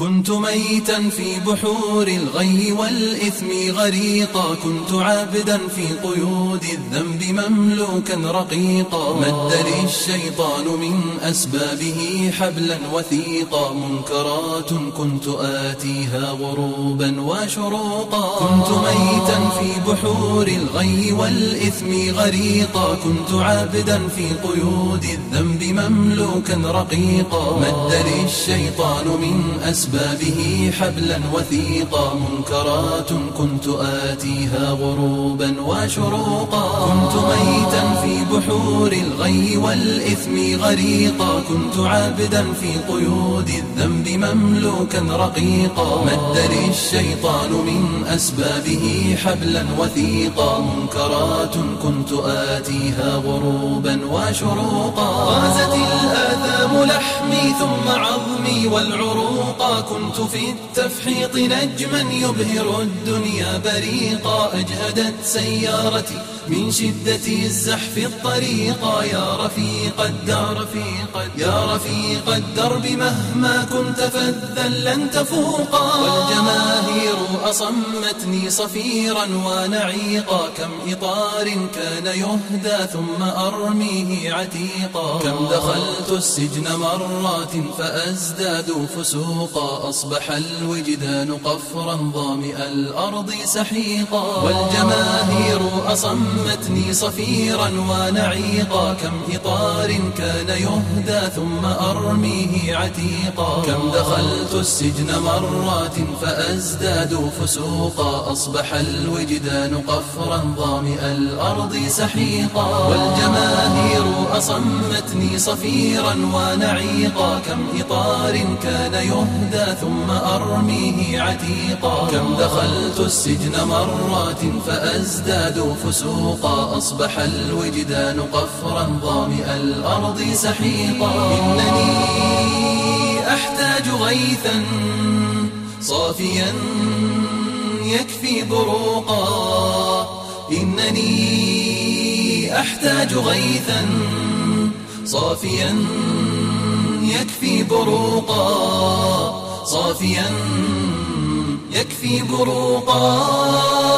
كنت ميتا في بحور الغي والإثم غريقا، كنت عابدا في قيود الذنب مملوكا رقيقا. مد لي الشيطان من أسبابه حبلا وثيقا، منكرات كنت آتيها غروبا وشروقا. كنت ميتا في بحور الغي والإثم غريقا، كنت عابدا في قيود الذنب مملوكا رقيقا. مد لي الشيطان من أسبابه حبلا وثيقا، منكرات كنت آتيها غروبا وشروقا. كنت ميتا في بحور الغي والإثم غريقا، كنت عابدا في قيود الذنب مملوكا رقيقا. مد لي الشيطان من أسبابه حبلا وثيقا، منكرات كنت آتيها غروبا وشروقا. غازت الآثام لحمي ثم عظمي والعروقا، كنت في التفحيط نجما يبهر الدنيا بريقا. أجهدت سيارتي من شدة الزحف الطريقا، يا رفيق الدار يا رفيق الدرب مهما كنت فذا لن تفوقا. والجماهير أصمتني صفيرا ونعيقا، كم إطار كان يهدى ثم أرميه عتيقا. كم دخلت السجن مرات فأزداد فسوقا، أصبح الوجدان قفرا ظامئ الأرض سحيقا. والجماهير أصمتني صفيرا ونعيقا، كم إطار كان يهدى ثم أرميه عتيقا. كم دخلت السجن مرات فأزداد فسوقا، أصبح الوجدان قفرا ظامئ الأرض سحيقا. والجماهير أصمتني صفيرا ونعيقا، كم إطار كان يهدى ثم أرميه عتيقا. كم دخلت السجن مرات فأزداد فسوقا، أصبح الوجدان قفرا ظامئ الأرض سحيقا. إنني أحتاج غيثا صافيا يكفي بروقا، إنني أحتاج غيثا صافيا يكفي بروقا، صافيا يكفي بروقا.